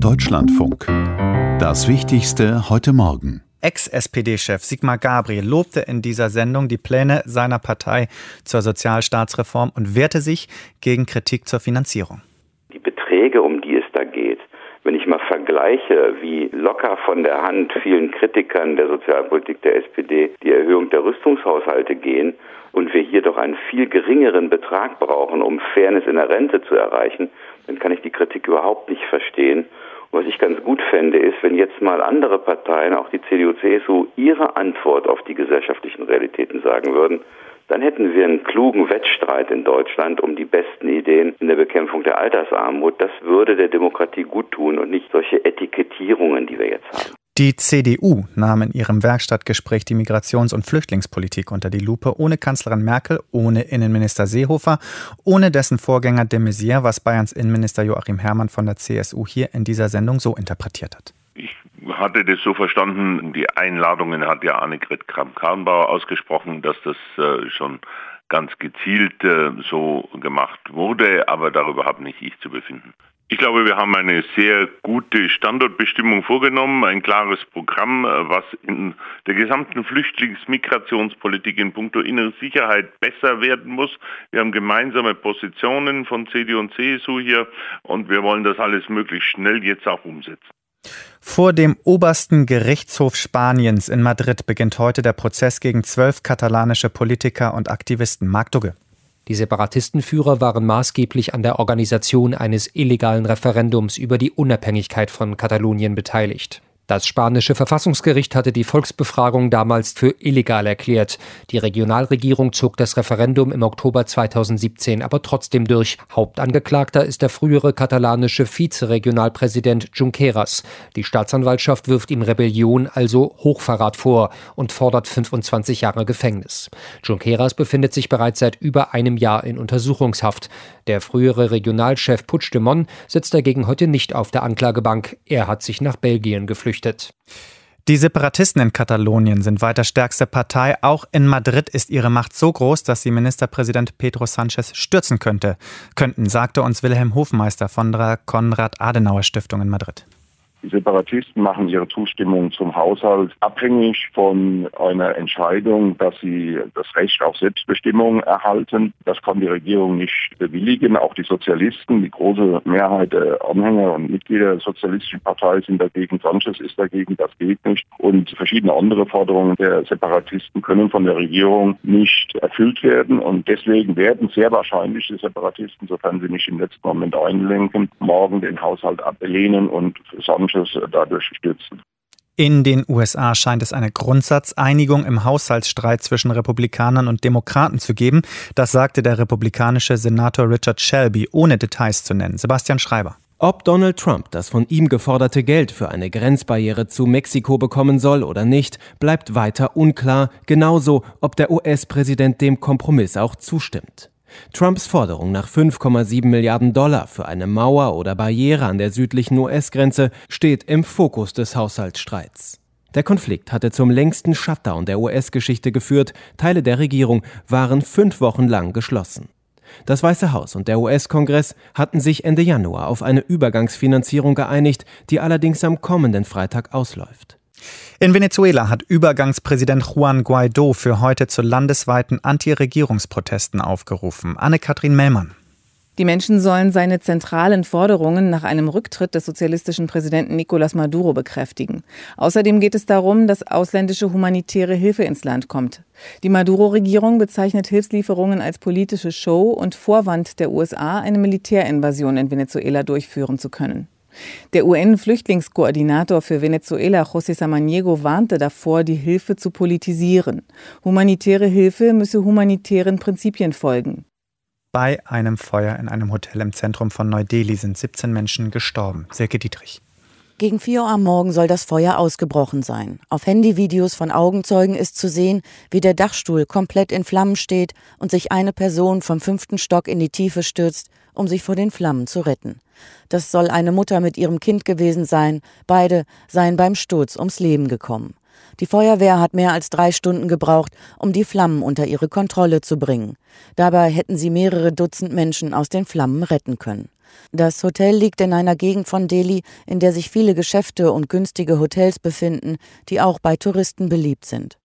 Deutschlandfunk. Das Wichtigste heute Morgen. Ex-SPD-Chef Sigmar Gabriel lobte in dieser Sendung die Pläne seiner Partei zur Sozialstaatsreform und wehrte sich gegen Kritik zur Finanzierung. Die Beträge, um die es da geht, wenn ich mal vergleiche, wie locker von der Hand vielen Kritikern der Sozialpolitik der SPD die Erhöhung der Rüstungshaushalte gehen und wir hier doch einen viel geringeren Betrag brauchen, um Fairness in der Rente zu erreichen, dann kann ich die Kritik überhaupt nicht verstehen. Und was ich ganz gut fände, ist, wenn jetzt mal andere Parteien, auch die CDU, CSU, ihre Antwort auf die gesellschaftlichen Realitäten sagen würden, dann hätten wir einen klugen Wettstreit in Deutschland um die besten Ideen in der Bekämpfung der Altersarmut. Das würde der Demokratie gut tun und nicht solche Etikettierungen, die wir jetzt haben. Die CDU nahm in ihrem Werkstattgespräch die Migrations- und Flüchtlingspolitik unter die Lupe, ohne Kanzlerin Merkel, ohne Innenminister Seehofer, ohne dessen Vorgänger de Maizière, was Bayerns Innenminister Joachim Herrmann von der CSU hier in dieser Sendung so interpretiert hat. Ich hatte das so verstanden, die Einladungen hat ja Annegret Kramp-Karrenbauer ausgesprochen, dass das schon ganz gezielt so gemacht wurde, aber darüber habe nicht ich zu befinden. Ich glaube, wir haben eine sehr gute Standortbestimmung vorgenommen, ein klares Programm, was in der gesamten Flüchtlingsmigrationspolitik in puncto innere Sicherheit besser werden muss. Wir haben gemeinsame Positionen von CDU und CSU hier und wir wollen das alles möglichst schnell jetzt auch umsetzen. Vor dem obersten Gerichtshof Spaniens in Madrid beginnt heute der Prozess gegen 12 katalanische Politiker und Aktivisten. Marc Dugge. Die Separatistenführer waren maßgeblich an der Organisation eines illegalen Referendums über die Unabhängigkeit von Katalonien beteiligt. Das spanische Verfassungsgericht hatte die Volksbefragung damals für illegal erklärt. Die Regionalregierung zog das Referendum im Oktober 2017 aber trotzdem durch. Hauptangeklagter ist der frühere katalanische Vizeregionalpräsident Junqueras. Die Staatsanwaltschaft wirft ihm Rebellion, also Hochverrat vor und fordert 25 Jahre Gefängnis. Junqueras befindet sich bereits seit über einem Jahr in Untersuchungshaft. Der frühere Regionalchef Puigdemont sitzt dagegen heute nicht auf der Anklagebank. Er hat sich nach Belgien geflüchtet. Die Separatisten in Katalonien sind weiter stärkste Partei. Auch in Madrid ist ihre Macht so groß, dass sie Ministerpräsident Pedro Sánchez stürzen könnten, sagte uns Wilhelm Hofmeister von der Konrad-Adenauer-Stiftung in Madrid. Die Separatisten machen ihre Zustimmung zum Haushalt abhängig von einer Entscheidung, dass sie das Recht auf Selbstbestimmung erhalten. Das kann die Regierung nicht bewilligen. Auch die Sozialisten, die große Mehrheit der Anhänger und Mitglieder der Sozialistischen Partei sind dagegen. Sánchez ist dagegen, das geht nicht. Und verschiedene andere Forderungen der Separatisten können von der Regierung nicht erfüllt werden. Und deswegen werden sehr wahrscheinlich die Separatisten, sofern sie nicht im letzten Moment einlenken, morgen den Haushalt ablehnen und Sánchez dadurch stürzen. In den USA scheint es eine Grundsatzeinigung im Haushaltsstreit zwischen Republikanern und Demokraten zu geben. Das sagte der republikanische Senator Richard Shelby, ohne Details zu nennen. Sebastian Schreiber. Ob Donald Trump das von ihm geforderte Geld für eine Grenzbarriere zu Mexiko bekommen soll oder nicht, bleibt weiter unklar, genauso ob der US-Präsident dem Kompromiss auch zustimmt. Trumps Forderung nach 5,7 Milliarden $ für eine Mauer oder Barriere an der südlichen US-Grenze steht im Fokus des Haushaltsstreits. Der Konflikt hatte zum längsten Shutdown der US-Geschichte geführt. Teile der Regierung waren 5 Wochen lang geschlossen. Das Weiße Haus und der US-Kongress hatten sich Ende Januar auf eine Übergangsfinanzierung geeinigt, die allerdings am kommenden Freitag ausläuft. In Venezuela hat Übergangspräsident Juan Guaidó für heute zu landesweiten Anti-Regierungsprotesten aufgerufen. Anne-Kathrin Mellmann. Die Menschen sollen seine zentralen Forderungen nach einem Rücktritt des sozialistischen Präsidenten Nicolás Maduro bekräftigen. Außerdem geht es darum, dass ausländische humanitäre Hilfe ins Land kommt. Die Maduro-Regierung bezeichnet Hilfslieferungen als politische Show und Vorwand der USA, eine Militärinvasion in Venezuela durchführen zu können. Der UN-Flüchtlingskoordinator für Venezuela, José Samaniego, warnte davor, die Hilfe zu politisieren. Humanitäre Hilfe müsse humanitären Prinzipien folgen. Bei einem Feuer in einem Hotel im Zentrum von Neu-Delhi sind 17 Menschen gestorben. Silke Dietrich. Gegen 4 Uhr am Morgen soll das Feuer ausgebrochen sein. Auf Handyvideos von Augenzeugen ist zu sehen, wie der Dachstuhl komplett in Flammen steht und sich eine Person vom 5. Stock in die Tiefe stürzt, um sich vor den Flammen zu retten. Das soll eine Mutter mit ihrem Kind gewesen sein. Beide seien beim Sturz ums Leben gekommen. Die Feuerwehr hat mehr als 3 Stunden gebraucht, um die Flammen unter ihre Kontrolle zu bringen. Dabei hätten sie mehrere Dutzend Menschen aus den Flammen retten können. Das Hotel liegt in einer Gegend von Delhi, in der sich viele Geschäfte und günstige Hotels befinden, die auch bei Touristen beliebt sind.